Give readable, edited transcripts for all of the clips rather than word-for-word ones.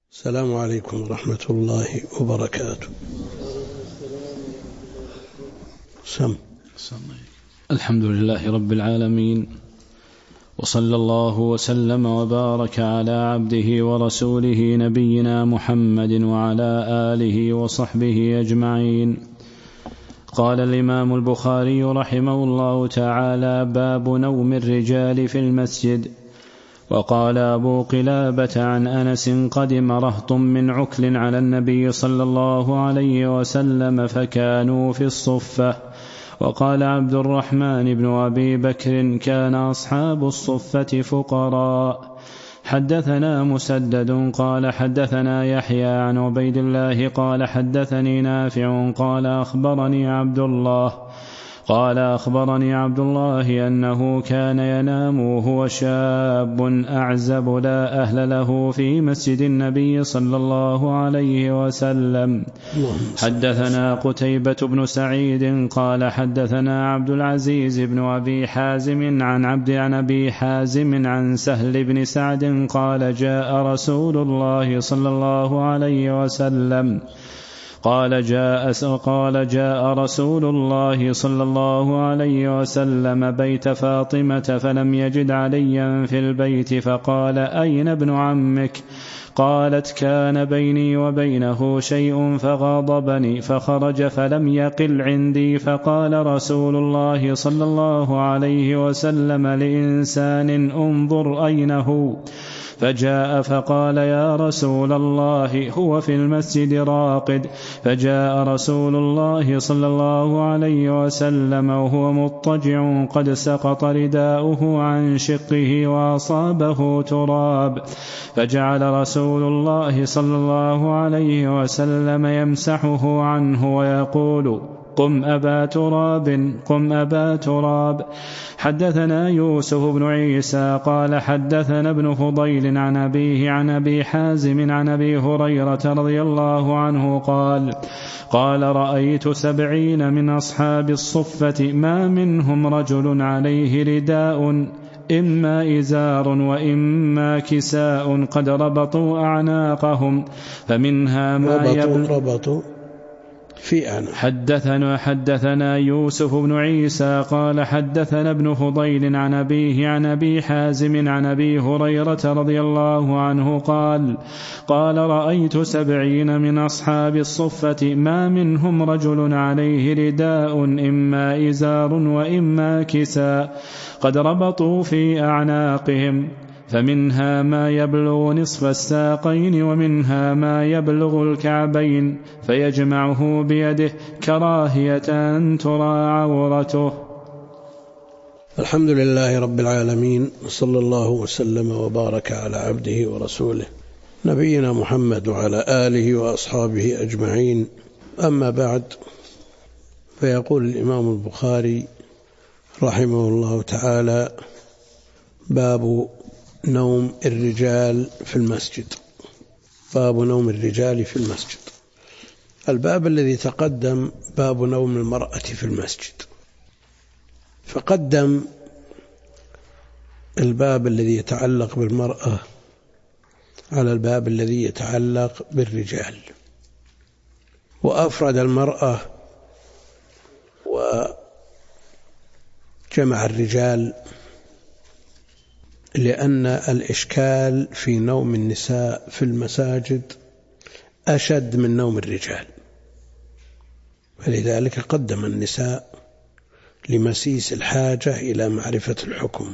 السلام عليكم ورحمة الله وبركاته. الحمد لله رب العالمين، وصلى الله وسلم وبارك على عبده ورسوله نبينا محمد وعلى آله وصحبه أجمعين. قال الإمام البخاري رحمه الله تعالى: باب نوم الرجال في المسجد. وقال أبو قلابة عن أنس: قدم رهط من عكل على النبي صلى الله عليه وسلم فكانوا في الصفة. وقال عبد الرحمن بن أبي بكر: كان أصحاب الصفة فقراء. حدثنا مسدد قال حدثنا يحيى عن عبيد الله قال حدثني نافع قال أخبرني عبد الله أنه كان ينام وهو شاب أعزب لا أهل له في مسجد النبي صلى الله عليه وسلم. حدثنا قتيبة بن سعيد قال حدثنا عبد العزيز بن أبي حازم عن أبي حازم عن سهل بن سعد قال: جاء رسول الله صلى الله عليه وسلم جاء رسول الله صلى الله عليه وسلم بيت فاطمة فلم يجد عليا في البيت فقال: أين ابن عمك؟ قالت: كان بيني وبينه شيء فغاضبني فخرج فلم يقل عندي. فقال رسول الله صلى الله عليه وسلم لإنسان: انظر أين هو؟ فجاء فقال: يا رسول الله هو في المسجد راقد. فجاء رسول الله صلى الله عليه وسلم وهو مضطجع قد سقط رداؤه عن شقه وأصابه تراب، فجعل رسول الله صلى الله عليه وسلم يمسحه عنه ويقول: قم أبا تراب. حدثنا يوسف بن عيسى قال حدثنا ابن فضيل عن أبيه عن أبي حازم عن أبي هريرة رضي الله عنه قال: رأيت 70 من أصحاب الصفة ما منهم رجل عليه رداء إما إزار وإما كساء قد ربطوا أعناقهم فمنها ما ربطوا في أعناق. حدثنا يوسف بن عيسى قال حدثنا ابن فضيل عن أبيه عن أبي حازم عن أبي هريرة رضي الله عنه قال: رأيت 70 من أصحاب الصفة ما منهم رجل عليه رداء إما إزار وإما كساء قد ربطوا في أعناقهم فمنها ما يبلغ نصف الساقين ومنها ما يبلغ الكعبين فيجمعه بيده كراهية أن ترى عورته. الحمد لله رب العالمين، وصلى الله وسلم وبارك على عبده ورسوله نبينا محمد وعلى آله وأصحابه أجمعين. أما بعد، فيقول الإمام البخاري رحمه الله تعالى: باب نوم الرجال في المسجد. باب نوم الرجال في المسجد. الباب الذي تقدم باب نوم المرأة في المسجد، فقدم الباب الذي يتعلق بالمرأة على الباب الذي يتعلق بالرجال، وأفرد المرأة وجمع الرجال، لأن الإشكال في نوم النساء في المساجد أشد من نوم الرجال، فلذلك قدم النساء لمسيس الحاجة إلى معرفة الحكم.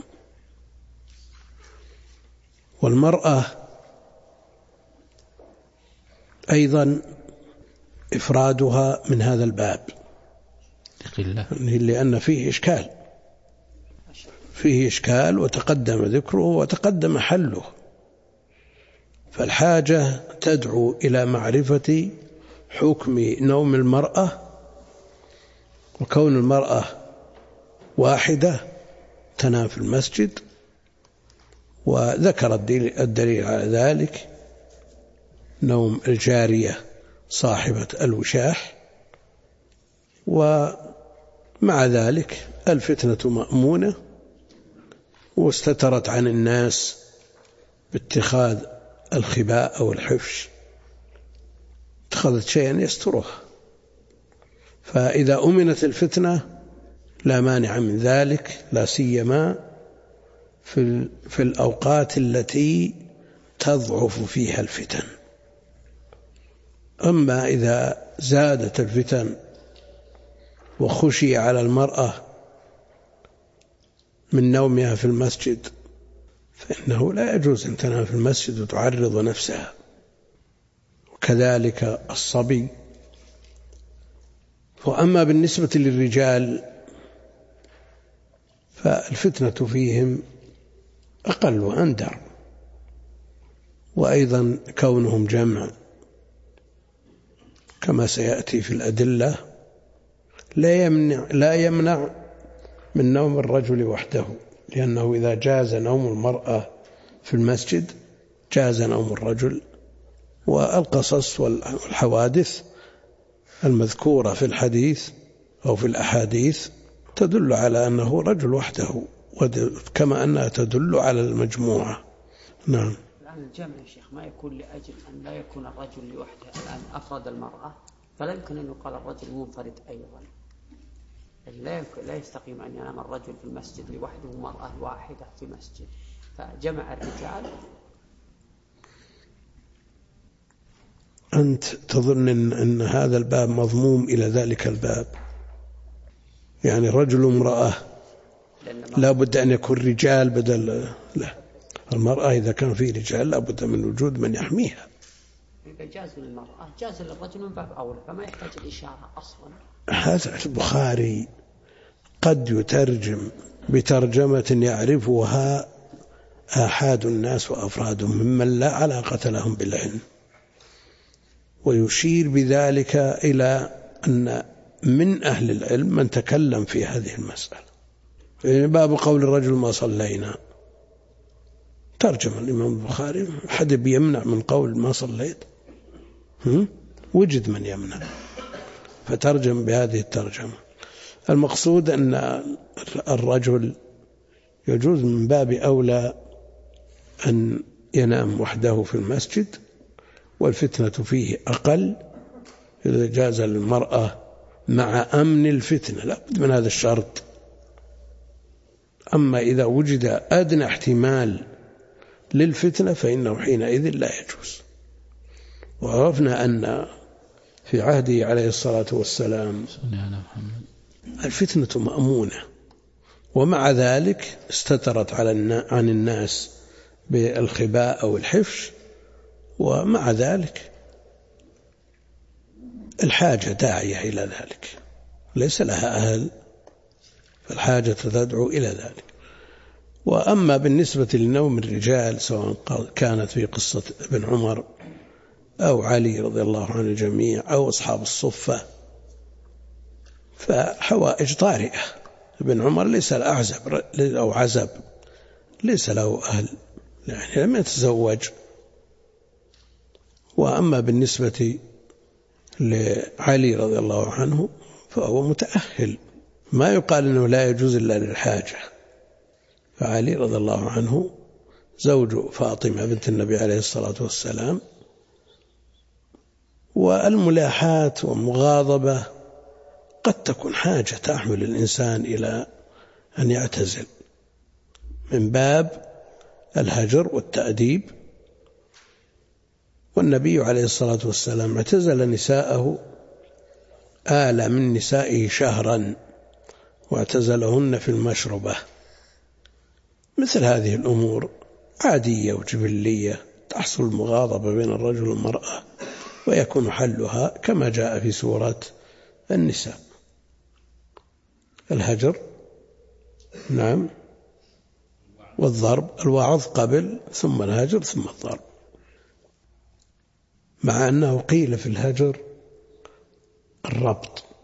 والمرأة أيضا إفرادها من هذا الباب لأن فيه إشكال وتقدم ذكره وتقدم حله، فالحاجة تدعو إلى معرفة حكم نوم المرأة، وكون المرأة واحدة تنام في المسجد. وذكر الدليل على ذلك نوم الجارية صاحبة الوشاح، ومع ذلك الفتنة مأمونة واستترت عن الناس باتخاذ الخباء أو الحفش اتخذت شيئا يسترها، فإذا أمنت الفتنة لا مانع من ذلك، لا سيما في الأوقات التي تضعف فيها الفتن. أما إذا زادت الفتن وخشي على المرأة من نومها في المسجد فإنه لا يجوز أن تنام في المسجد وتعرض نفسها، وكذلك الصبي. وأما بالنسبة للرجال فالفتنة فيهم أقل وأندر، وأيضا كونهم جمع كما سيأتي في الأدلة لا يمنع من نوم الرجل وحده، لأنه إذا جاز نوم المرأة في المسجد جاز نوم الرجل. والقصص والحوادث المذكورة في الحديث أو في الأحاديث تدل على أنه رجل وحده، كما أنها تدل على المجموعة. نعم. الآن الجمع يا شيخ ما يكون لأجل أن لا يكون الرجل لوحده، الآن أفرد المرأة فلا يمكن أن يقال الرجل منفرد أيضا، لا يستقيم أن ينام الرجل في المسجد لوحده ومرأة واحدة في مسجد، فجمع الرجال. أنت تظن أن هذا الباب مضموم إلى ذلك الباب، يعني رجل وامرأة لا بد أن يكون رجال بدل لا، المرأة إذا كان فيه رجال لا بد من وجود من يحميها. إذا جاز للمرأة جاز للرجل من باب أولى، فما يحتاج الإشارة أصلا. هذا البخاري قد يترجم بترجمة يعرفها آحاد الناس وأفرادهم ممن لا علاقة لهم بالعلم، ويشير بذلك إلى أن من أهل العلم من تكلم في هذه المسألة. في باب قول الرجل ما صلينا ترجم الإمام البخاري، حد بيمنع من قول ما صليت؟ وجد من يمنع فترجم بهذه الترجمة. المقصود أن الرجل يجوز من باب أولى أن ينام وحده في المسجد، والفتنة فيه أقل إذا جاز للمرأة مع أمن الفتنة، لا بد من هذا الشرط. أما إذا وجد أدنى احتمال للفتنة فإنه حينئذ لا يجوز. وعرفنا أن في عهده عليه الصلاة والسلام الفتنة مأمونة، ومع ذلك استترت عن الناس بالخباء أو الحفش، ومع ذلك الحاجة داعية إلى ذلك، ليس لها أهل فالحاجة تدعو إلى ذلك. وأما بالنسبة لنوم الرجال سواء كانت في قصة ابن عمر أو علي رضي الله عنه الجميع أو أصحاب الصفة فحوائج طارئة. ابن عمر ليس له أعزب أو عزب، ليس له أهل، يعني لم يتزوج. وأما بالنسبة لعلي رضي الله عنه فهو متأهل، ما يقال أنه لا يجوز إلا للحاجة. فعلي رضي الله عنه زوج فاطمة بنت النبي عليه الصلاة والسلام، والملاحاة والمغاضبة قد تكون حاجة تحمل الإنسان إلى أن يعتزل من باب الهجر والتأديب. والنبي عليه الصلاة والسلام اعتزل نساءه آل من نسائه شهرا واعتزلهن في المشربة. مثل هذه الأمور عادية وجبلية، تحصل المغاضبة بين الرجل والمرأة ويكون حلها كما جاء في سورة النساء، الهجر نعم والضرب، الوعظ قبل ثم الهجر ثم الضرب، مع أنه قيل في الهجر الربط،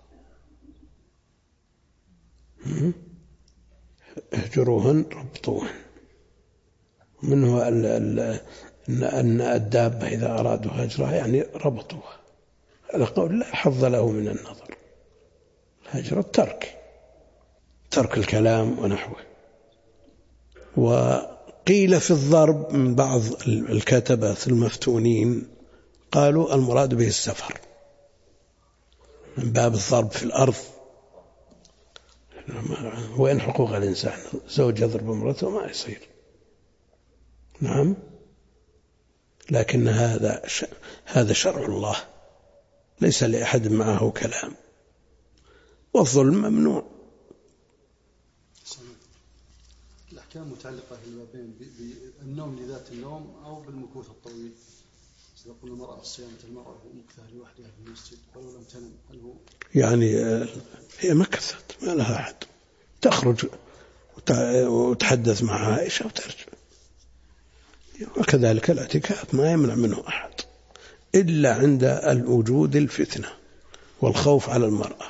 اهجروهن ربطوهن، منه أن الدابة إذا أرادوا هجرها يعني ربطوها، هذا قول لا حظ له من النظر. الهجر ترك الكلام ونحوه. قيل في الضرب من بعض الكتبة المفتونين قالوا المراد به السفر من باب الضرب في الأرض. وين حقوق الإنسان؟ زوج يضرب امرأته ما يصير. نعم، لكن هذا شرع الله، ليس لأحد معه كلام، والظلم ممنوع. الأحكام متعلقة في البابين بالنوم لذات النوم أو بالمكوث الطويل. إذا قلنا المرأة صيامة المرأة مكثها لوحدها في المسجد ولو لم تنم، هل هو يعني هي مكثت ما لها أحد، تخرج وتحدث مع عائشة وترجع. وكذلك الاعتكاف ما يمنع منه أحد إلا عند الوجود الفتنة والخوف على المرأة.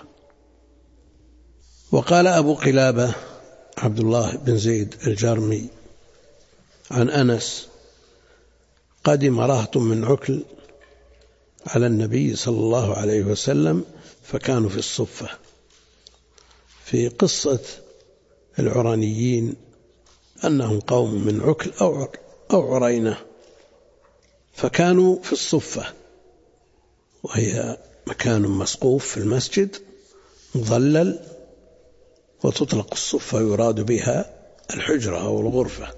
وقال أبو قلابة عبد الله بن زيد الجرمي عن أنس: قدم رهط من عكل على النبي صلى الله عليه وسلم فكانوا في الصفة. في قصة العرانيين أنهم قوم من عكل أو عرينة، فكانوا في الصفة، وهي مكان مسقوف في المسجد مظلل، وتطلق الصفة يراد بها الحجرة أو الغرفة.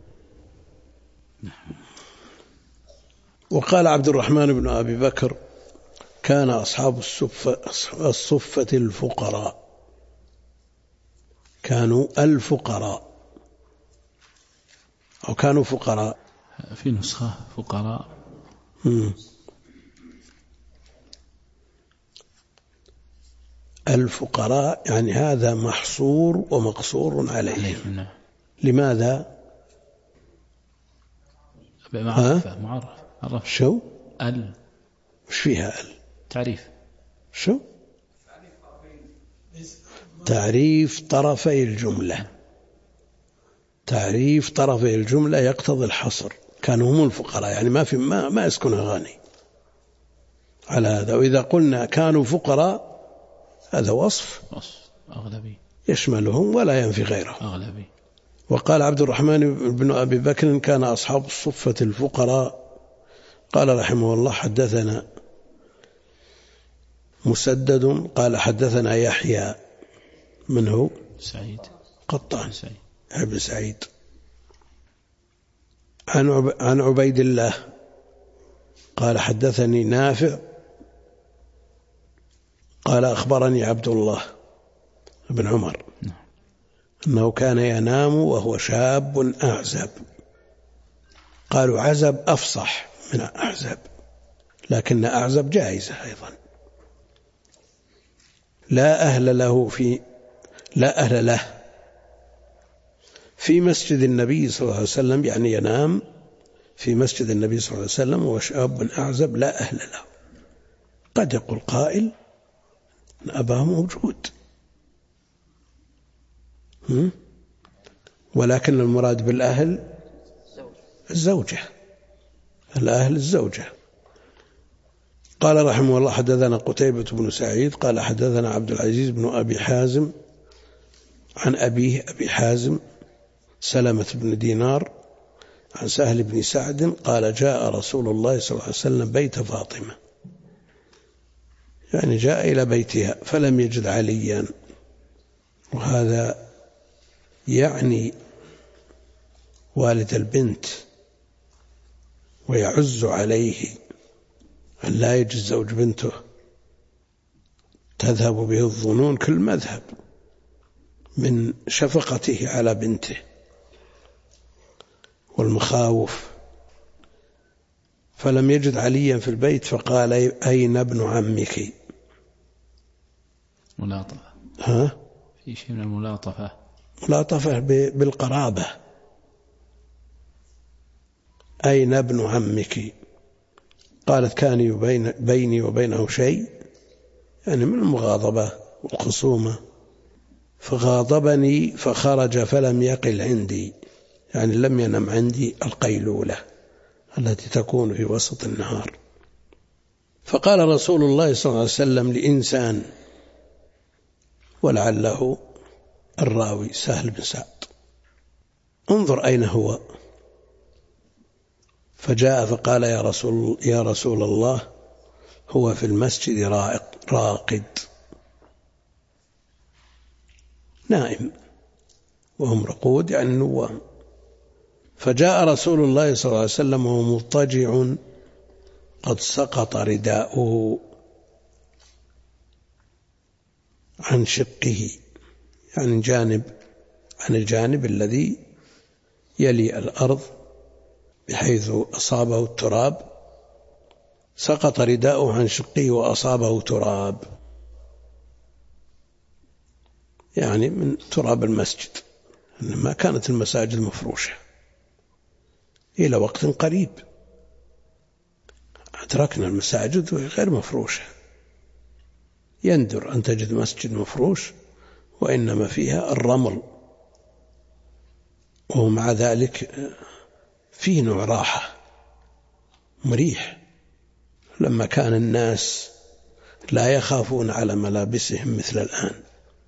وقال عبد الرحمن بن أبي بكر: كان أصحاب الصفة الفقراء، كانوا الفقراء أو كانوا فقراء. في نسخة فقراء. الفقراء يعني هذا محصور ومقصور عليهم. لماذا؟ معرف. شو؟ وش فيها تعريف. شو؟ تعريف طرفي الجملة. تعريف طرفي الجملة يقتضي الحصر. كانوا هم الفقراء يعني ما يسكنها غني على هذا. وإذا قلنا كانوا فقراء هذا وصف أغلبي يشملهم ولا ينفي غيره أغلبي. وقال عبد الرحمن بن أبي بكر: كان أصحاب الصفة الفقراء. قال رحمه الله: حدثنا مسدد قال حدثنا يحيى منه سعيد قطان ابن سعيد عن عبيد الله قال حدثني نافع قال أخبرني عبد الله بن عمر أنه كان ينام وهو شاب أعزب. قالوا عزب أفصح من أعزب، لكن أعزب جائزة أيضا. لا أهل له في مسجد النبي صلى الله عليه وسلم، يعني ينام في مسجد النبي صلى الله عليه وسلم وهو شاب أعزب لا أهل له. قد يقول قائل أن أباه موجود، ولكن المراد بالأهل الزوجة، الأهل الزوجة. قال رحمه الله: حدثنا قتيبة بن سعيد قال حدثنا عبد العزيز بن أبي حازم عن أبيه أبي حازم سلمة بن دينار عن سهل بن سعد قال: جاء رسول الله صلى الله عليه وسلم بيت فاطمة، يعني جاء إلى بيتها فلم يجد عليا. وهذا يعني والد البنت، ويعز عليه أن لا يجد زوج بنته تذهب به الظنون كل مذهب من شفقته على بنته والمخاوف. فلم يجد عليا في البيت فقال: أين ابن عمك؟ ملاطفة. في شيء من الملاطفة، ملاطفة بالقرابة. أين ابن عمك؟ قالت: كان بيني وبينه شيء، يعني من المغاضبة والخصومة، فغاضبني فخرج فلم يقل عندي، يعني لم ينم عندي القيلولة التي تكون في وسط النهار. فقال رسول الله صلى الله عليه وسلم لإنسان، ولعله الراوي سهل بن سعد: انظر أين هو. فجاء فقال يا رسول الله هو في المسجد راقد نائم، وهم رقود يعني النوام. فجاء رسول الله صلى الله عليه وسلم وهو مضطجع قد سقط رداؤه عن شقه، يعني عن الجانب الذي يلي الأرض بحيث أصابه التراب، سقط رداؤه عن شقه وأصابه تراب، يعني من تراب المسجد، ما كانت المساجد مفروشة إلى وقت قريب، أدركنا المساجد غير مفروشة، يندر أن تجد مسجد مفروش وإنما فيها الرمل، ومع ذلك فيه نوع راحة مريح. لما كان الناس لا يخافون على ملابسهم مثل الآن،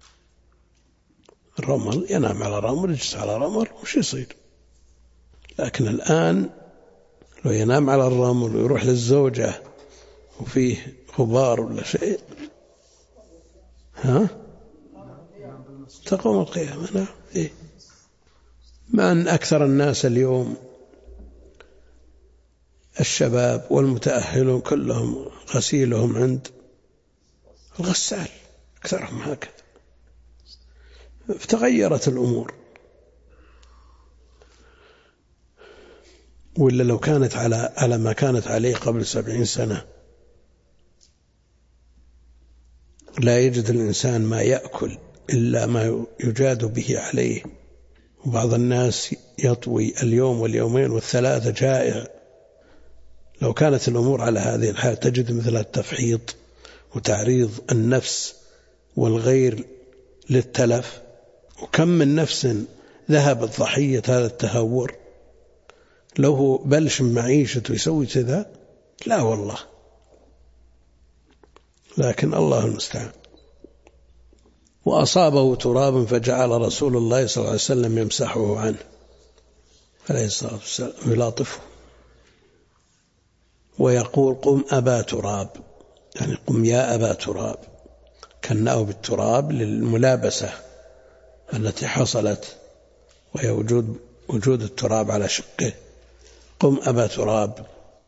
الرمل ينام على رمل يجلس على رمل وش يصير، لكن الآن لو ينام على الرمل ويروح للزوجة وفيه غبار ولا شيء تقوم القيامة. نعم. مع أن أكثر الناس اليوم الشباب والمتأهلون كلهم غسيلهم عند الغسال، أكثرهم هكذا، فتغيرت الأمور. ولا لو كانت على ما كانت عليه قبل 70 سنة لا يجد الإنسان ما يأكل إلا ما يجاد به عليه، وبعض الناس يطوي اليوم واليومين والثلاثة جائع. لو كانت الأمور على هذه الحال تجد مثل التفحيط وتعريض النفس والغير للتلف، وكم من نفس ذهبت ضحية هذا التهور، لو هو بلش معيشته يسوي كذا لا والله، لكن الله المستعان. وأصابه تراب فجعل رسول الله صلى الله عليه وسلم يمسحه عنه عليه الصلاة والسلام، يلاطفه ويقول قم أبا تراب، يعني قم يا أبا تراب، كناه بالتراب للملابسة التي حصلت وهي وجود التراب على شقه، قم أبا تراب.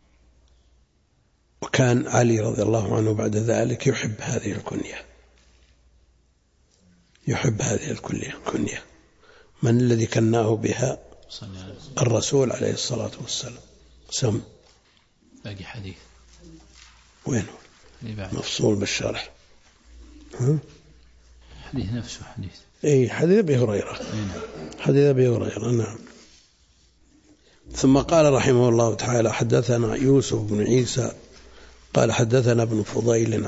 وكان علي رضي الله عنه بعد ذلك يحب هذه الكنية، الكنية. من الذي كناه بها؟ الرسول عليه الصلاة والسلام. سم باقي حديث وينه؟ مفصول بالشرح. حديث نفسه حديث حديث أبي هريرة. حديث أبي هريرة. نعم. ثم قال رحمه الله تعالى حدثنا يوسف بن عيسى قال حدثنا ابن فضيل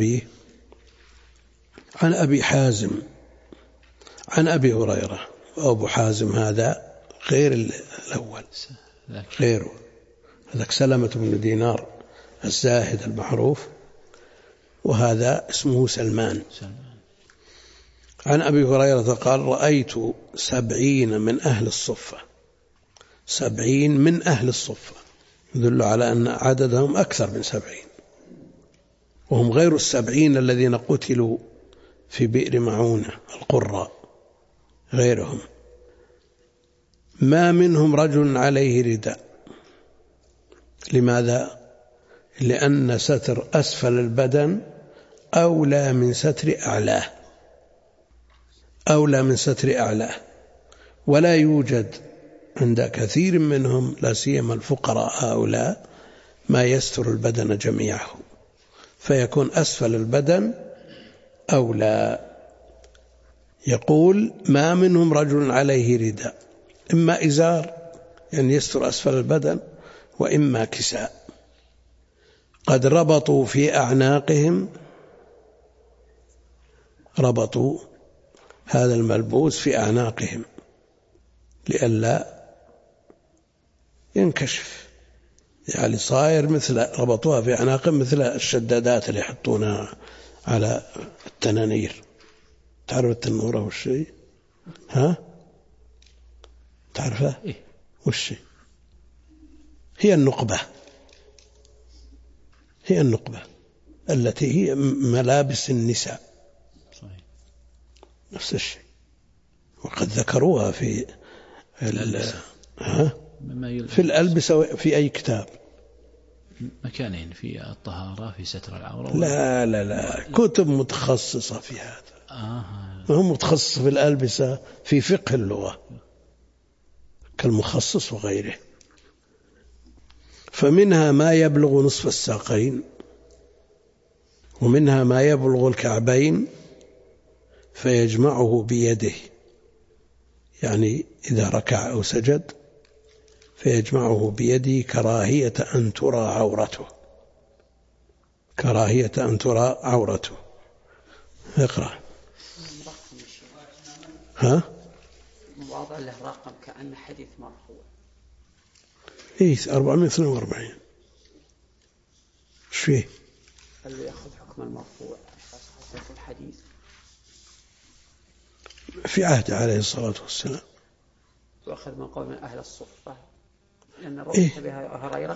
عن أبي حازم عن أبي هريرة. وأبو حازم هذا غير الأول، غيره، هذاك سلمة بن دينار الزاهد المعروف، وهذا اسمه سلمان. عن أبي هريرة قال رأيت 70 من أهل الصفة، 70 من أهل الصفة، يدل على أن عددهم أكثر من 70، وهم غير 70 الذين قتلوا في بئر معونة القراء، غيرهم. ما منهم رجل عليه رداء. لماذا؟ لأن ستر أسفل البدن أولى من ستر أعلاه، ولا يوجد عند كثير منهم لا سيما الفقراء هؤلاء ما يستر البدن جميعه، فيكون أسفل البدن أولى. يقول ما منهم رجل عليه رداء، إما إزار يعني يستر أسفل البدن، وإما كساء، قد ربطوا في أعناقهم، ربطوا هذا الملبوس في أعناقهم لئلا ينكشف، يعني صاير مثل ربطوها في أعناقهم مثل الشدادات اللي يحطونها على التنانير. تعرف التنورة والشيء؟ تعرفه؟ وشي هي النقبة التي هي ملابس النساء. صحيح. نفس الشيء، وقد ذكروها في الألبسة في أي كتاب. مكانين، في الطهارة، في ستر العورة. لا كتب متخصصة في هذا. هم متخصص في الألبسة في فقه اللغة كالمخصص وغيره. فمنها ما يبلغ نصف الساقين، ومنها ما يبلغ الكعبين فيجمعه بيده، يعني إذا ركع أو سجد فيجمعه بيده كراهية أن ترى عورته. اقرأ. ها؟ واضع له رقم كأن حديث مرفوع. 442. ايش فيه؟ اللي يأخذ حكم المرفوع في الحديث في عهد عليه الصلاة والسلام، وأخذ من قول من أهل الصفة، لأن رؤية بها هريرة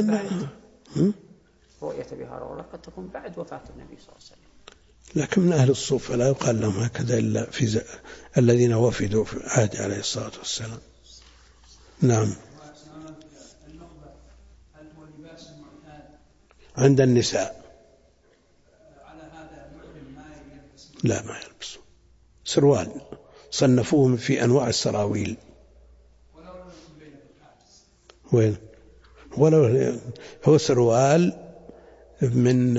رؤية بها هريرة قد تكون بعد وفاة النبي صلى الله عليه وسلم. لكن من أهل الصفة لا يقال لهم هكذا إلا في الذين وفدوا في عهد عليه الصلاة والسلام. نعم. عند النساء لا ما يلبسوا سروال، صنفوهم في أنواع السراويل. وين؟ ولو هو سروال من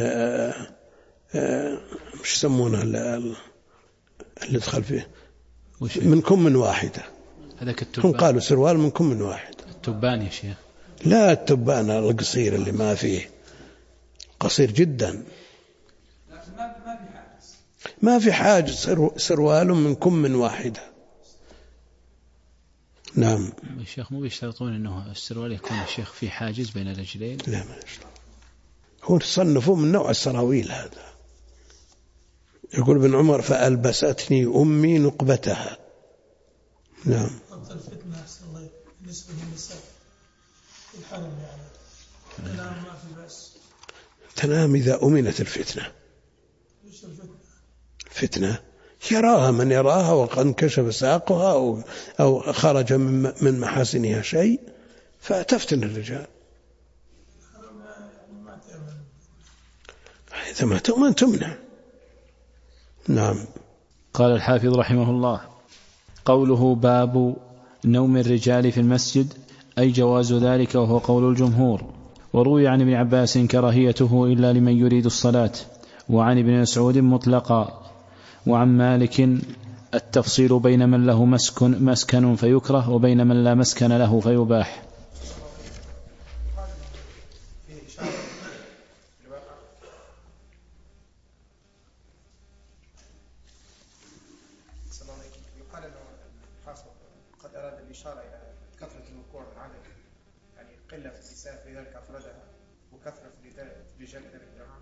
مش يسمونه اللي يدخل فيه من كم واحدة. هذاك التبان. هم قالوا سروال من كم واحدة. التبان يا شيخ. لا التبان القصير اللي ما فيه، قصير جدا. ما في حاجز، سروال من كم واحدة. نعم. الشيخ مو بيشترطون انه السروال يكون الشيخ في حاجز بين الرجلين؟ لا ما يشترط. هو صنفوه من نوع السراويل هذا. يقول ابن عمر فألبستني أمي نقبتها. نعم. أفضل فتنة الله بالنسبة للنساء في الحرم، يعني تنام ما في بأس. تنام إذا أمنت الفتنة. فتنة يراها من يراها وقد انكشف ساقها أو خرج من محاسنها شيء فتفتن الرجال. إذا ما تؤمن تمنع. نعم. قال الحافظ رحمه الله: قوله باب نوم الرجال في المسجد أي جواز ذلك، وهو قول الجمهور. وروي عن ابن عباس كراهيته إلا لمن يريد الصلاة، وعن ابن مسعود مطلقا، وعن مالك التفصيل بين من له مسكن فيكره وبين من لا مسكن له فيباح. قد أراد الإشارة إلى كثرة الوقوع والعدد، يعني قلة في النساء في ذلك أفردها وكثرة في رجال الجماعة.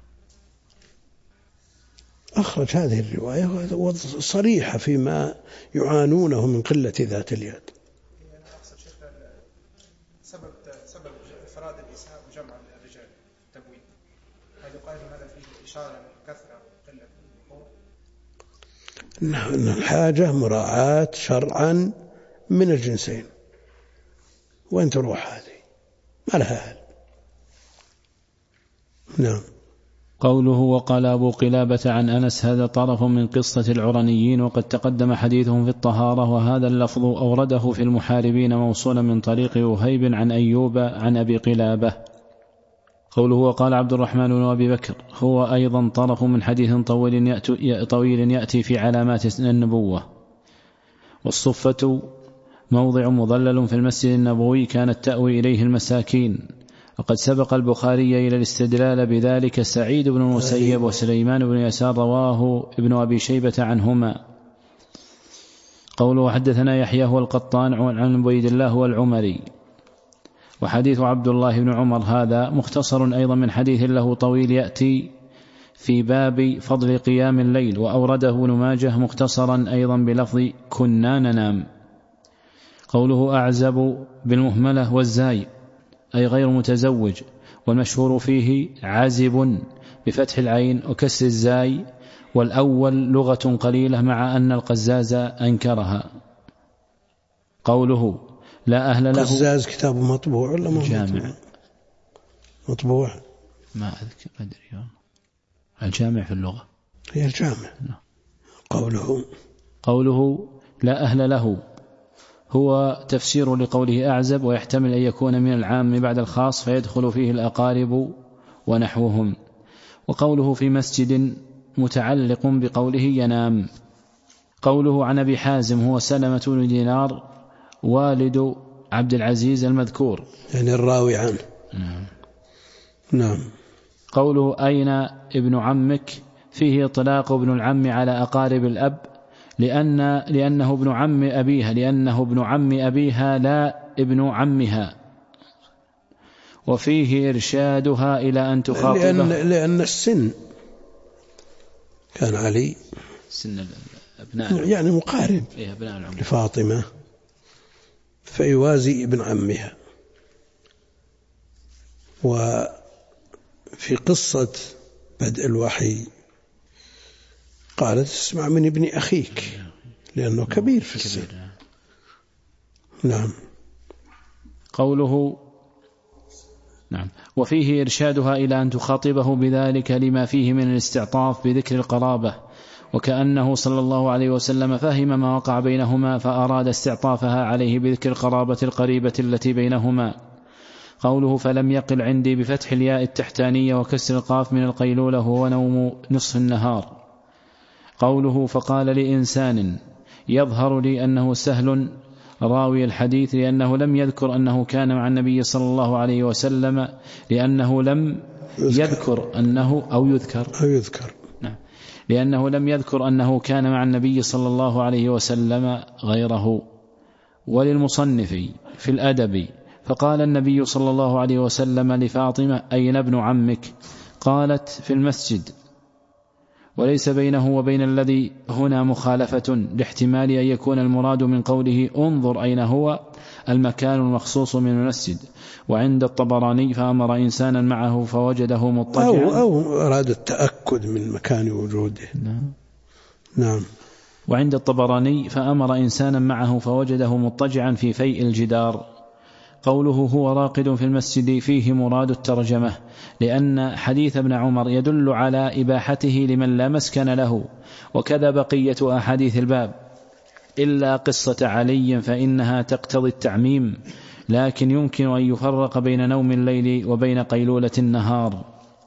أخرج هذه الرواية وصريحة فيما يعانونه من قلة ذات اليد. أنا أقصد شيخ سبب إفراد النساء وجمع الرجال تبويب، هل يقال هذا فيه إشارة لكثرة وقلة الوقوع؟ إن الحاجة مراعاة شرعا من الجنسين، وين تروح هذه ما لها أهل. نعم. قوله وقال أبو قلابة عن أنس هذا طرف من قصة العرنيين، وقد تقدم حديثهم في الطهارة، وهذا اللفظ أورده في المحاربين موصولا من طريق وهيب عن أيوب عن أبي قلابة. قوله وقال عبد الرحمن بن أبي بكر هو أيضا طرف من حديث طويل يأتي في علامات النبوة. والصفة موضع مظلل في المسجد النبوي كانت تأوي إليه المساكين، وقد سبق البخاري إلى الاستدلال بذلك سعيد بن المسيب وسليمان بن يسار رواه ابن أبي شيبة عنهما. قوله حدثنا يحيى هو القطان عن عبيد الله والعمري. وحديث عبد الله بن عمر هذا مختصر أيضا من حديث له طويل يأتي في باب فضل قيام الليل، وأورده ابن ماجه مختصرا أيضا بلفظ كنا ننام. قوله أعزب بالمهملة والزاي أي غير متزوج، والمشهور فيه عازب بفتح العين وكسر الزاي، والأول لغة قليلة مع أن القزاز أنكرها. قوله لا أهل له. قزاز كتاب مطبوع ولا ما جامع؟ مطبوع ما أذكر، أدري. الجامع في اللغة هي الجامع. قوله لا أهل له هو تفسير لقوله أعزب، ويحتمل أن يكون من العام بعد الخاص فيدخل فيه الأقارب ونحوهم. وقوله في مسجد متعلق بقوله ينام. قوله عن أبي حازم هو سلمة بن دينار والد عبد العزيز المذكور، يعني الراوي عنه. نعم. قوله أين ابن عمك فيه إطلاق ابن العم على أقارب الأب، لأنه ابن عم أبيها، لأنه ابن عم أبيها لا ابن عمها. وفيه إرشادها إلى أن تخاطبه، لأن السن كان علي سن الأبناء يعني مقارب لفاطمة، فيوازي ابن عمها. وفي قصة بدء الوحي قالت اسمع من ابن أخيك، لأنه كبير في السن. نعم. قوله نعم. وفيه إرشادها إلى أن تخاطبه بذلك لما فيه من الاستعطاف بذكر القرابة، وكأنه صلى الله عليه وسلم فهم ما وقع بينهما فأراد استعطافها عليه بذكر القرابة القريبة التي بينهما. قوله فلم يقل عندي بفتح الياء التحتانية وكسر القاف من القيلولة هو نوم نصف النهار. قوله فقال لإنسان يظهر لي أنه سهل راوي الحديث، لأنه لم يذكر أنه كان مع النبي صلى الله عليه وسلم، لأنه لم يذكر أنه أو يذكر نعم، لأنه لم يذكر أنه كان مع النبي صلى الله عليه وسلم غيره. وللمصنف في الأدب فقال النبي صلى الله عليه وسلم لفاطمة أين ابن عمك؟ قالت في المسجد، وليس بينه وبين الذي هنا مخالفة، لاحتمال أن يكون المراد من قوله انظر أين هو المكان المخصوص من المسجد. وعند الطبراني فأمر إنسانا معه فوجده مضطجعا، أو أراد التأكد من مكان وجوده. نعم. وعند الطبراني فأمر إنسانا معه فوجده مضطجعا في فيء الجدار. قوله هو راقد في المسجد فيه مراد الترجمة، لأن حديث ابن عمر يدل على إباحته لمن لا مسكن له، وكذا بقية أحاديث الباب، إلا قصة علي فإنها تقتضي التعميم، لكن يمكن أن يفرق بين نوم الليل وبين قيلولة النهار.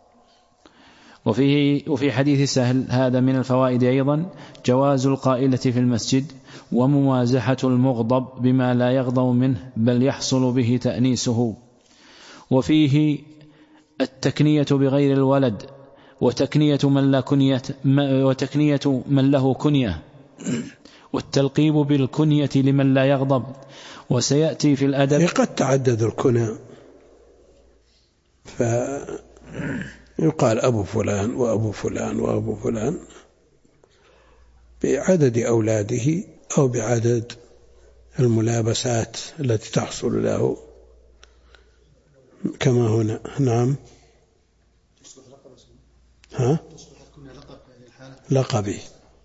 وفي حديث سهل هذا من الفوائد أيضا جواز القائلة في المسجد، وممازحة المغضب بما لا يغضب منه بل يحصل به تأنيسه. وفيه التكنية بغير الولد، وتكنية من له كنية، والتلقيب بالكنية لمن لا يغضب. وسيأتي في الأدب قد تعدد الكنى، فيقال أبو فلان وأبو فلان وأبو فلان بعدد أولاده أو بعدد الملابسات التي تحصل له كما هنا. نعم. لقبي.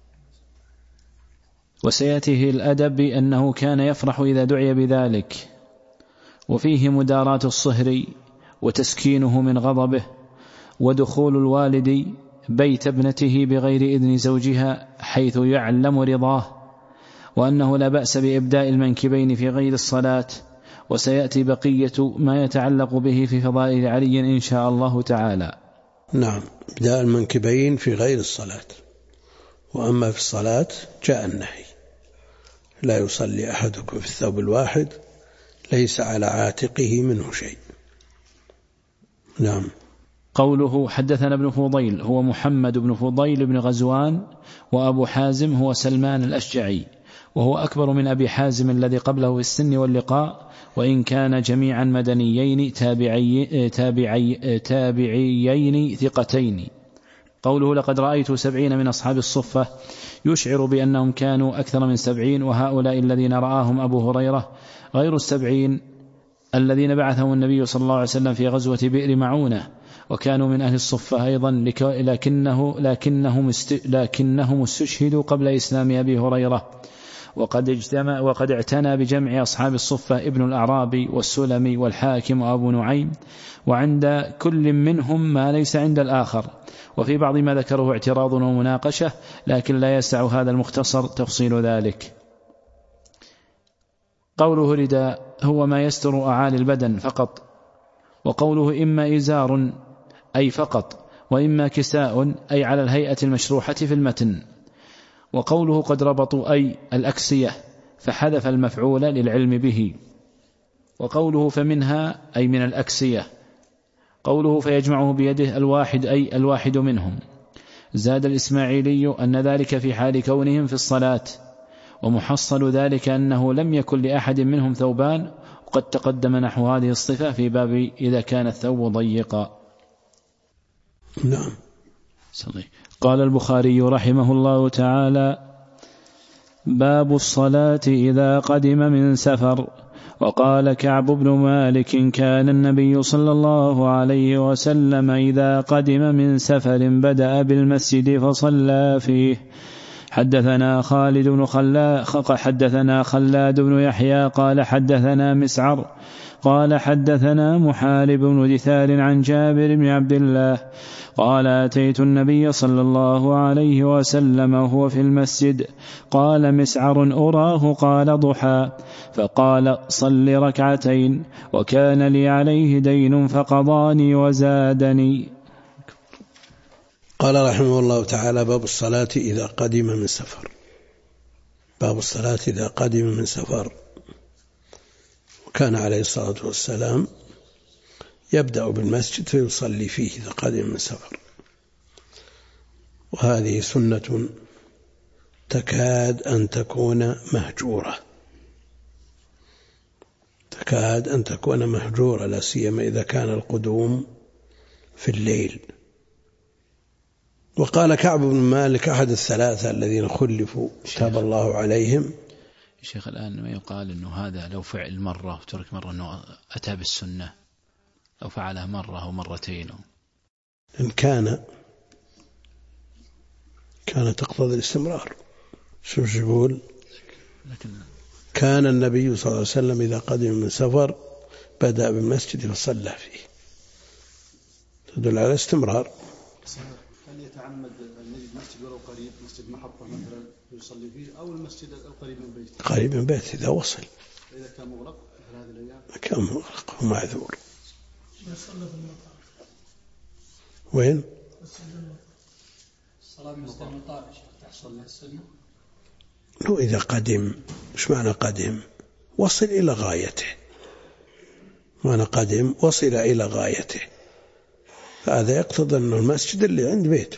وسيأتيه الأدب بأنه كان يفرح إذا دعي بذلك. وفيه مداراة الصهر وتسكينه من غضبه، ودخول الوالد بيت ابنته بغير إذن زوجها حيث يعلم رضاه، وأنه لا بأس بإبداء المنكبين في غير الصلاة. وسيأتي بقية ما يتعلق به في فضائل علي إن شاء الله تعالى. نعم. إبداء المنكبين في غير الصلاة، وأما في الصلاة جاء النهي لا يصلي أحدكم في الثوب الواحد ليس على عاتقه منه شيء. نعم. قوله حدثنا ابن فضيل هو محمد بن فضيل بن غزوان، وأبو حازم هو سلمان الأشجعي، وهو أكبر من أبي حازم الذي قبله في السن واللقاء، وإن كان جميعا مدنيين تابعيين ثقتين. قوله لقد رأيت 70 من أصحاب الصفة، يشعر بأنهم كانوا أكثر من 70، وهؤلاء الذين رآهم أبو هريرة غير 70 الذين بعثهم النبي صلى الله عليه وسلم في غزوة بئر معونة، وكانوا من أهل الصفة أيضا، لكنهم استشهدوا قبل إسلام أبي هريرة. وقد اعتنى بجمع أصحاب الصفة ابن الأعرابي والسلمي والحاكم وأبو نعيم، وعند كل منهم ما ليس عند الآخر. وفي بعض ما ذكره اعتراض ومناقشة، لكن لا يسع هذا المختصر تفصيل ذلك. قوله رداء هو ما يستر أعالي البدن فقط، وقوله إما إزار أي فقط، وإما كساء أي على الهيئة المشروحة في المتن. وقوله قد ربطوا أي الأكسية، فحذف المفعول للعلم به. وقوله فمنها أي من الأكسية. قوله فيجمعه بيده الواحد أي الواحد منهم. زاد الإسماعيلي أن ذلك في حال كونهم في الصلاة، ومحصل ذلك أنه لم يكن لأحد منهم ثوبان، وقد تقدم نحو هذه الصفة في باب إذا كان الثوب ضيقا. نعم. قال البخاري رحمه الله تعالى: باب الصلاة إذا قدم من سفر. وقال كعب بن مالك: كان النبي صلى الله عليه وسلم إذا قدم من سفر بدأ بالمسجد فصلى فيه. حدثنا خلاد بن يحيى قال حدثنا مسعر قال حدثنا محارب بن دثار عن جابر بن عبد الله قال: أتيت النبي صلى الله عليه وسلم وهو في المسجد. قال مسعر: أراه قال ضحى. فقال: صل ركعتين، وكان لي عليه دين فقضاني وزادني. قال رحمه الله تعالى: باب الصلاة إذا قدم من سفر. باب الصلاة إذا قدم من سفر. وكان عليه الصلاة والسلام يبدأ بالمسجد فيصلي فيه إذا قدم من سفر، وهذه سنة تكاد أن تكون مهجورة، تكاد أن تكون مهجورة، لا سيما إذا كان القدوم في الليل. وقال كعب بن مالك أحد الثلاثة الذين خلفوا تاب الله عليهم: شيخ الآن ما يقال أنه هذا لو فعل مرة وترك مرة أنه أتى بالسنة، لو فعلها مرة أو مرتين، إن كان تقتضي الاستمرار. شو يقول؟ كان النبي صلى الله عليه وسلم إذا قدم من سفر بدأ بالمسجد فصلى فيه، تدل على استمرار. هل يتعمد المسجد ولو قريب، مسجد محطة مثلا يصلي فيه، أو المسجد القريب من بيته؟ قريب من بيته إذا وصل. إذا كان مغلق مثل هذه الأيام كان مغلق ومعذور. وين؟ الصلاة مسجد المطار تحصل السنة. لو إذا قدم، إيش معنى قدم؟ وصل إلى غايته. معنى قدم وصل إلى غايته، فهذا يقتضي أنه المسجد اللي عند بيته.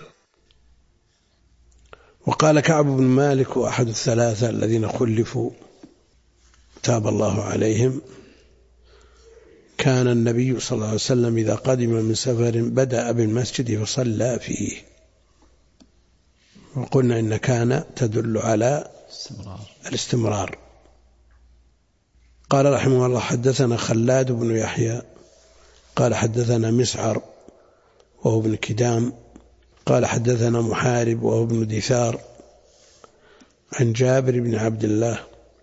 وقال كعب بن مالك وأحد الثلاثة الذين خلفوا تاب الله عليهم: كان النبي صلى الله عليه وسلم إذا قدم من سفر بدأ بالمسجد فصلى فيه. وقلنا إن كان تدل على الاستمرار. قال رحمه الله: حدثنا خلاد بن يحيى قال حدثنا مسعر وهو ابن كدام قال حدثنا محارب وهو ابن دثار عن جابر بن عبد الله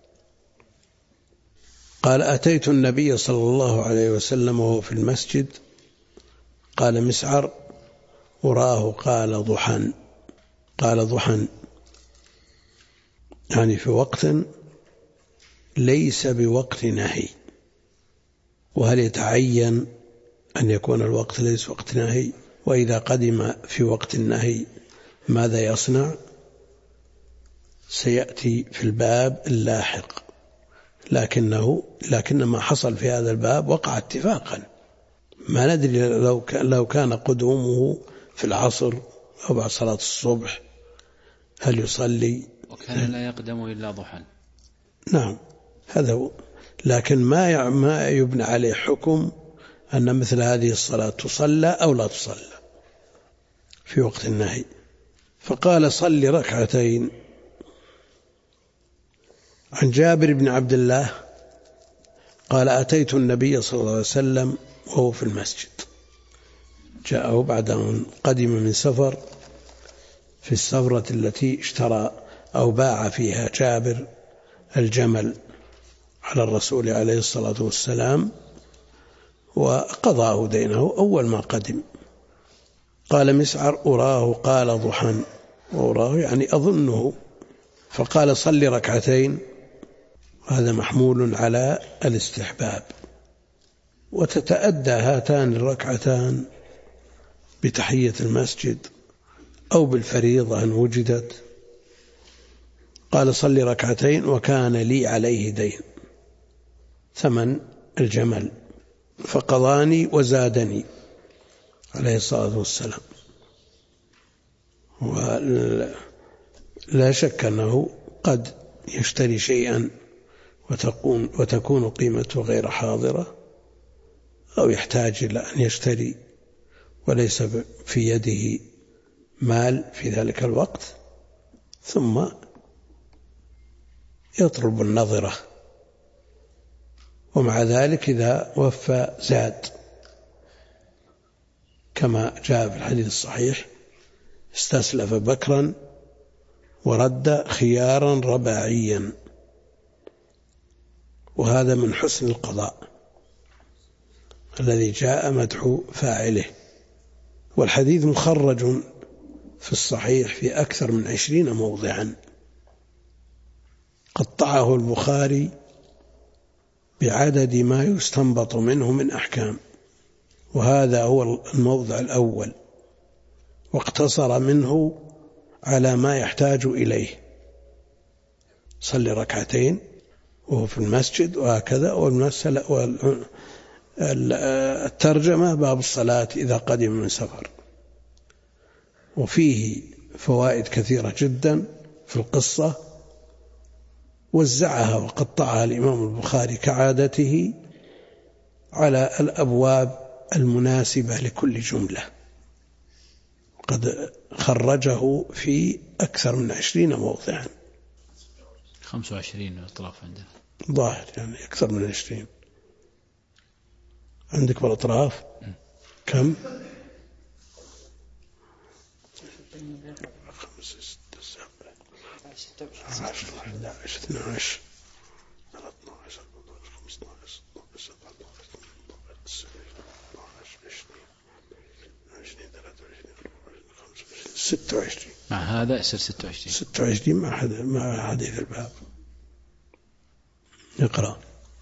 قال: أتيت النبي صلى الله عليه وسلم وهو في المسجد. قال مسعر: أراه قال ضحى. قال ضحى يعني في وقت ليس بوقت نهي. وهل يتعين أن يكون الوقت ليس وقت نهي؟ وإذا قدم في وقت النهي ماذا يصنع؟ سيأتي في الباب اللاحق، لكن ما حصل في هذا الباب وقع اتفاقا. ما ندري لو كان قدومه في العصر أو بعد صلاة الصبح هل يصلي؟ وكان لا يقدم إلا ضحى. نعم، هذا هو. لكن ما يبنى عليه حكم أن مثل هذه الصلاة تصلى أو لا تصلى في وقت النهي. فقال: صل ركعتين. عن جابر بن عبد الله قال أتيت النبي صلى الله عليه وسلم وهو في المسجد، جاءه بعد أن قدم من سفر في السفرة التي اشترى أو باع فيها جابر الجمل على الرسول عليه الصلاة والسلام وقضاه دينه أول ما قدم. قال مسعر أراه قال ضحى، وأراه يعني أظنه، فقال صل ركعتين، هذا محمول على الاستحباب، وتتأدى هاتان الركعتان بتحية المسجد أو بالفريضة إن وجدت. قال صل ركعتين وكان لي عليه دين ثمن الجمل فقضاني وزادني عليه الصلاة والسلام. ولا شك أنه قد يشتري شيئا وتكون قيمته غير حاضرة، أو يحتاج إلى أن يشتري وليس في يده مال في ذلك الوقت، ثم يطلب النظرة، ومع ذلك إذا وفى زاد، كما جاء في الحديث الصحيح استسلف بكرا ورد خيارا رباعيا، وهذا من حسن القضاء الذي جاء مدح فاعله. والحديث مخرج في الصحيح في أكثر من 20 موضعا، قطعه البخاري بعدد ما يستنبط منه من أحكام، وهذا هو الموضع الأول، واقتصر منه على ما يحتاج إليه، صل ركعتين وهو في المسجد وهكذا. والترجمة باب الصلاة إذا قدم من سفر، وفيه فوائد كثيرة جدا في القصة، وزعها وقطعها الإمام البخاري كعادته على الأبواب المناسبة لكل جملة، قد خرجه في أكثر من 20 موضعا، 25 أطراف عندنا ظاهر، يعني أكثر من 20 عندك بالأطراف كم؟ 5 6 7 10 11 12 13 15 16 26 مع هذا يصير 26 مع حديث الباب. اقرأ.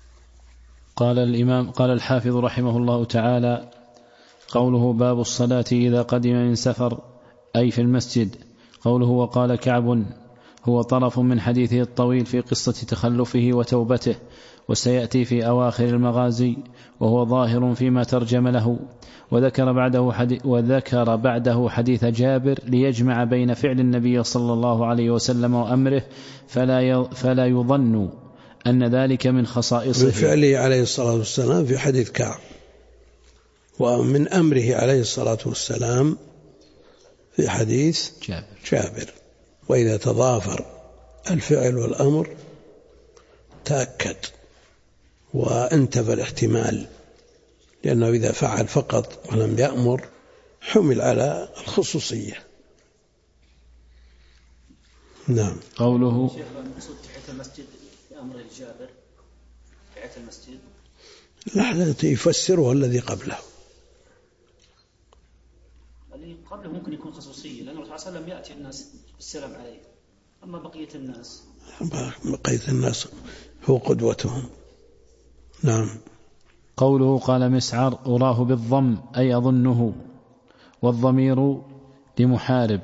قال الحافظ رحمه الله تعالى: قوله باب الصلاة إذا قدم من سفر أي في المسجد. قوله وقال كعب هو طرف من حديثه الطويل في قصة تخلفه وتوبته، وسيأتي في أواخر المغازي، وهو ظاهر فيما ترجم له. وذكر بعده حديث جابر ليجمع بين فعل النبي صلى الله عليه وسلم وأمره، فلا يظن أن ذلك من خصائصه، من فعله عليه الصلاة والسلام في حديث كعب، ومن أمره عليه الصلاة والسلام في حديث جابر. وإذا تضافر الفعل والأمر تأكد وانتفى الاحتمال، لأنه إذا فعل فقط ولم يأمر حمل على الخصوصية. نعم. قوله تحية المسجد بأمر الجابر، تحية المسجد لا يفسره الذي قبله. الذي قبله ممكن يكون خصوصية، لأنه صلى الله عليه وسلم يأتي الناس بالسلام عليه، أما بقية الناس هو قدوتهم. نعم. قوله قال مسعر أراه بالضم أي أظنه، والضمير لمحارب.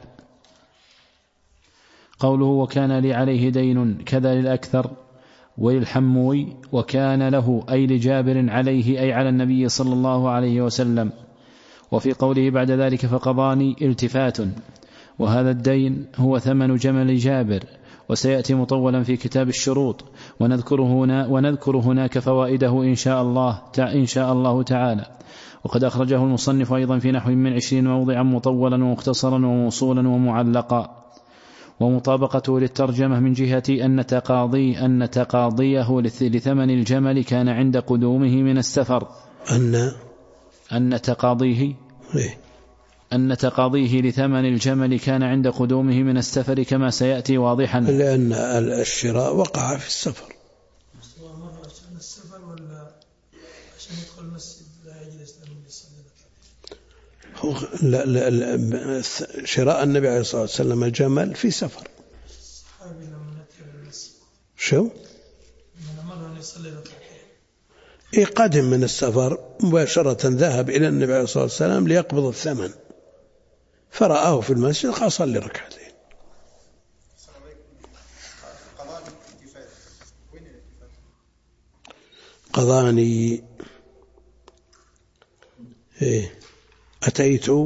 قوله وكان لي عليه دين كذا للأكثر وللحموي، وكان له أي لجابر عليه أي على النبي صلى الله عليه وسلم. وفي قوله بعد ذلك فقضاني التفات، وهذا الدين هو ثمن جمل جابر، وسيأتي مطولا في كتاب الشروط، ونذكر هناك فوائده إن شاء الله تعالى. وقد أخرجه المصنف أيضا في نحو من 20 موضعا مطولا ومختصرا وموصولا ومعلقا. ومطابقته للترجمة من جهة أن تقاضيه لثمن الجمل كان عند قدومه من السفر. أن تقاضيه لثمن الجمل كان عند قدومه من السفر كما سيأتي واضحا. لأن الشراء وقع في السفر. سواء مرة عشان السفر ولا عشان يدخل المسجد لا يجلس لأنه يصلي لا شراء النبي عليه الصلاة والسلام الجمل في سفر. الصحابي لما نتي للمسجد شو؟ من مرة يصلي ركعتين. قدم من السفر مباشرة ذهب إلى النبي عليه الصلاة والسلام ليقبض الثمن فرآه في المسجد قال صلي ركعتين. قضاني أتيت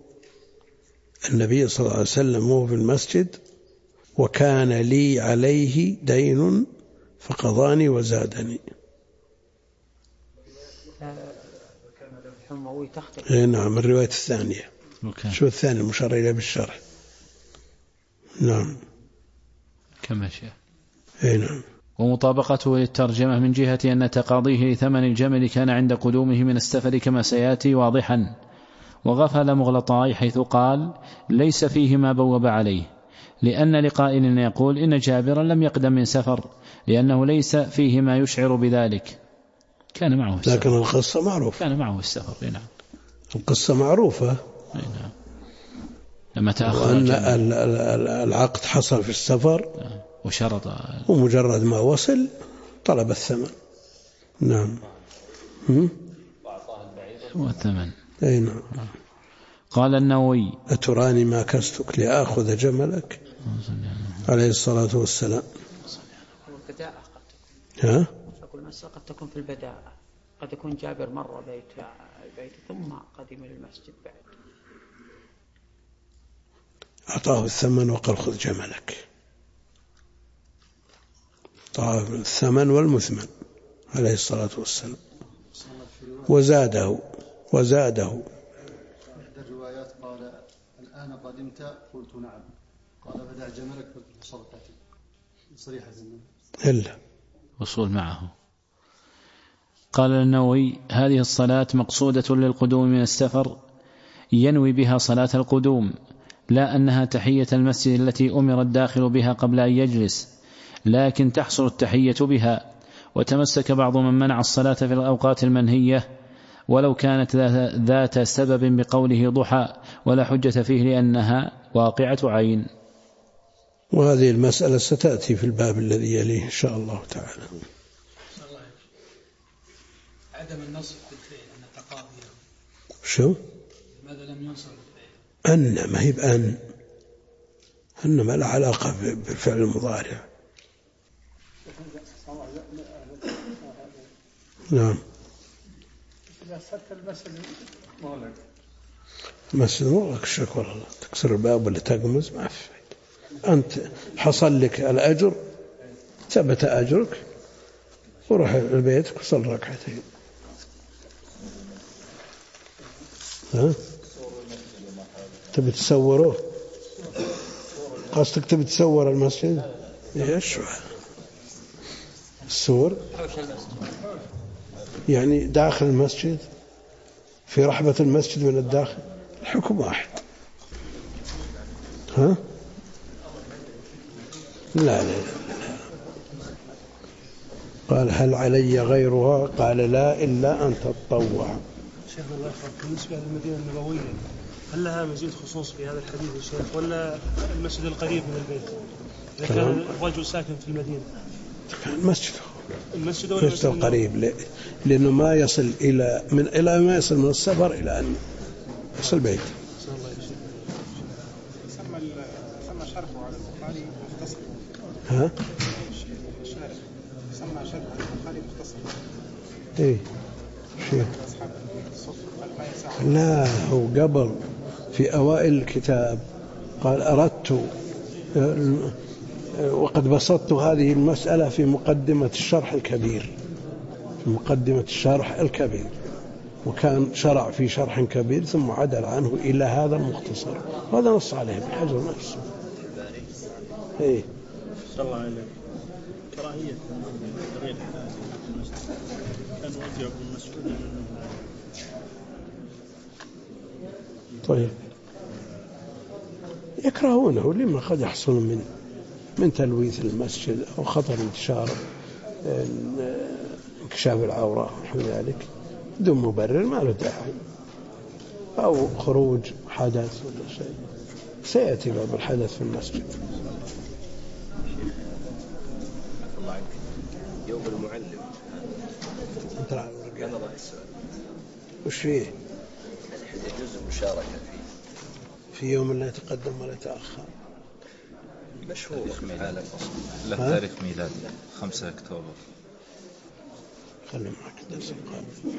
النبي صلى الله عليه وسلم وهو في المسجد وكان لي عليه دين فقضاني وزادني. نعم الرواية الثانية. شو الثاني المشار إليه بالشرح؟ نعم كما شاء. نعم. ومطابقته للترجمة من جهة أن تقاضيه لثمن الجمل كان عند قدومه من السفر كما سيأتي واضحا. وغفل مغلطاي حيث قال ليس فيه ما بوب عليه، لأن لقائل يقول إن جابرا لم يقدم من سفر لأنه ليس فيه ما يشعر بذلك. كان معه السفر. لكن القصة معروفة. كان معه السفر. نعم القصة معروفة. نعم. لما تأخر وأن العقد حصل في السفر وشرط ومجرد ما وصل طلب الثمن. نعم. والثمن. أي نعم. قال النووي أتراني ما كستك لآخذ جملك عليه الصلاة والسلام. البداءة ها؟ أقول المسألة قد تكون في البداءة، قد يكون جابر مر البيت ثم قدم إلى المسجد بعد. أعطاه الثمن وقال خذ جملك. أعطاه الثمن والمثمن عليه الصلاة والسلام وزاده. إحدى الروايات قال الآن قدمت قلت نعم، قال بدع جملك فصرتك صريحة إلا وصول معه. قال النووي هذه الصلاة مقصودة للقدوم من السفر ينوي بها صلاة القدوم، لا أنها تحية المسجد التي أمر الداخل بها قبل أن يجلس، لكن تحصل التحية بها. وتمسك بعض من منع الصلاة في الأوقات المنهية ولو كانت ذات سبب بقوله ضحى، ولا حجة فيه لأنها واقعة عين. وهذه المسألة ستأتي في الباب الذي يليه إن شاء الله تعالى. عدم النصب بالفعل أن تقاضيه. شو؟ لماذا لم ينصب بالفعل؟ أن ما هي بأن ما له علاقة بالفعل المضارع. نعم. المسجد مغلق الشك والله تكسر الباب ولا تقمز ما في فايدة. أنت حصل لك الأجر ثبت أجرك وروح لبيتك وصل ركعتين. ها؟ تبي تصوره؟ قصدك تبي تصور المسجد؟ إيش؟ الصور؟ يعني داخل المسجد في رحبة المسجد من الداخل الحكم واحد. ها؟ لا. قال هل علي غيرها؟ قال لا إلا أن تتطوع. شيخنا الله يحفظك، بالنسبة للمدينة النبوية هل لها مزيد خصوص في هذا الحديث يا شيخ ولا المسجد القريب من البيت؟ إذا كان الرجل ساكن في المدينة المسجد القريب لأنه ما يصل إلى ما يصل من السفر إلى أن يصل البيت. سمى شرحه على البخاري مختصر. ها؟ الشارح سمى شرحه على البخاري مختصر. إيه شيء. لا هو قبل في أوائل الكتاب قال أردت وقد بسطت هذه المسألة في مقدمة الشرح الكبير، وكان شرع في شرح كبير ثم عدل عنه إلى هذا المختصر، وهذا نص عليه ابن حجر نفسه. إيه. صلى الله عليه كراهية تغيير الحالة في المسجد كان وجه ابن مسعود. طيب يكرهونه لما قد يحصل من تلويث المسجد أو خطر انتشار انكشاف العورة ونحو ذلك بدون مبرر ما له داعي، أو خروج حدث ولا شيء. سيأتي باب الحدث في المسجد. الله عنك يوم المعلم هذا وش فيه؟ يجوز المشاركة في يوم لا يتقدم ولا يتأخر. مشهور في العالم له تاريخ ميلاد 5 أكتوبر. خلي معك الدرس القادم.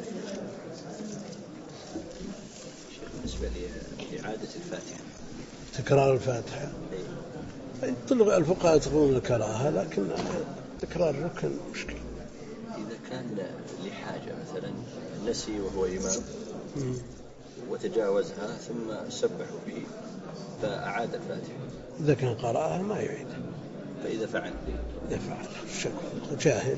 بالنسبة لإعادة الفاتحة، تكرار الفاتحة طلب الفقهاء يتقولون الكراهة، لكن تكرار الركن مشكلة. إذا كان لحاجة مثلا نسي وهو إمام وتجاوزها ثم سبحوا به فأعاد الفاتحة، إذا كان قرأها ما يعيد. فإذا فعل الشكوى جاهل،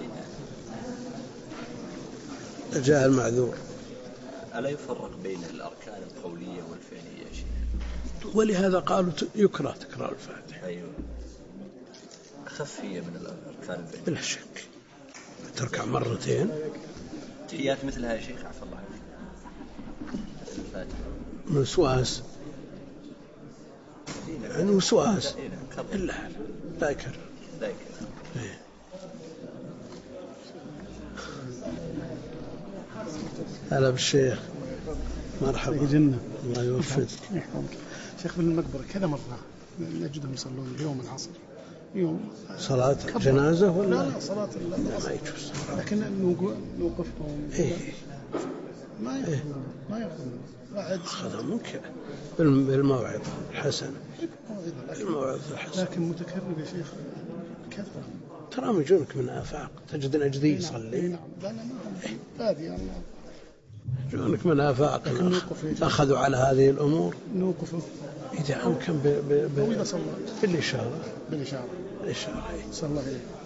الجاهل معذور. ألا يفرق بين الأركان القولية والفعلية يا شيخ؟ ولهذا قالوا يكره تكرار الفاتحة. أيوة، أخفية من الأركان الفعلية بلا شك. تركع مرتين تحيات مثلها يا شيخ عفى الله عنك الفاتحة من وسواس، يعني وسواس إلا لا يكرر. هلا بالشيخ، مرحبا. جنة. الله يوفقك. شيخ بالمقبرة كذا مرة نجدهم يصلون يوم العصر، يوم صلاة جنازة ولا لا صلاة ما يجوز، لكن نوقفهم ما يأخذون بعد ممكن بالموعظة الحسنة. الموعظة الحسنة لكن متكرر يا شيخ كثرة. ترى يجونك من آفاق، تجد نجدي يصلي. نعم. لا بادي يجونك من آفاق أخذوا على هذه الأمور. نوقفه إذا أمكن وإذا صلى بالإشارة. صلى الله عليه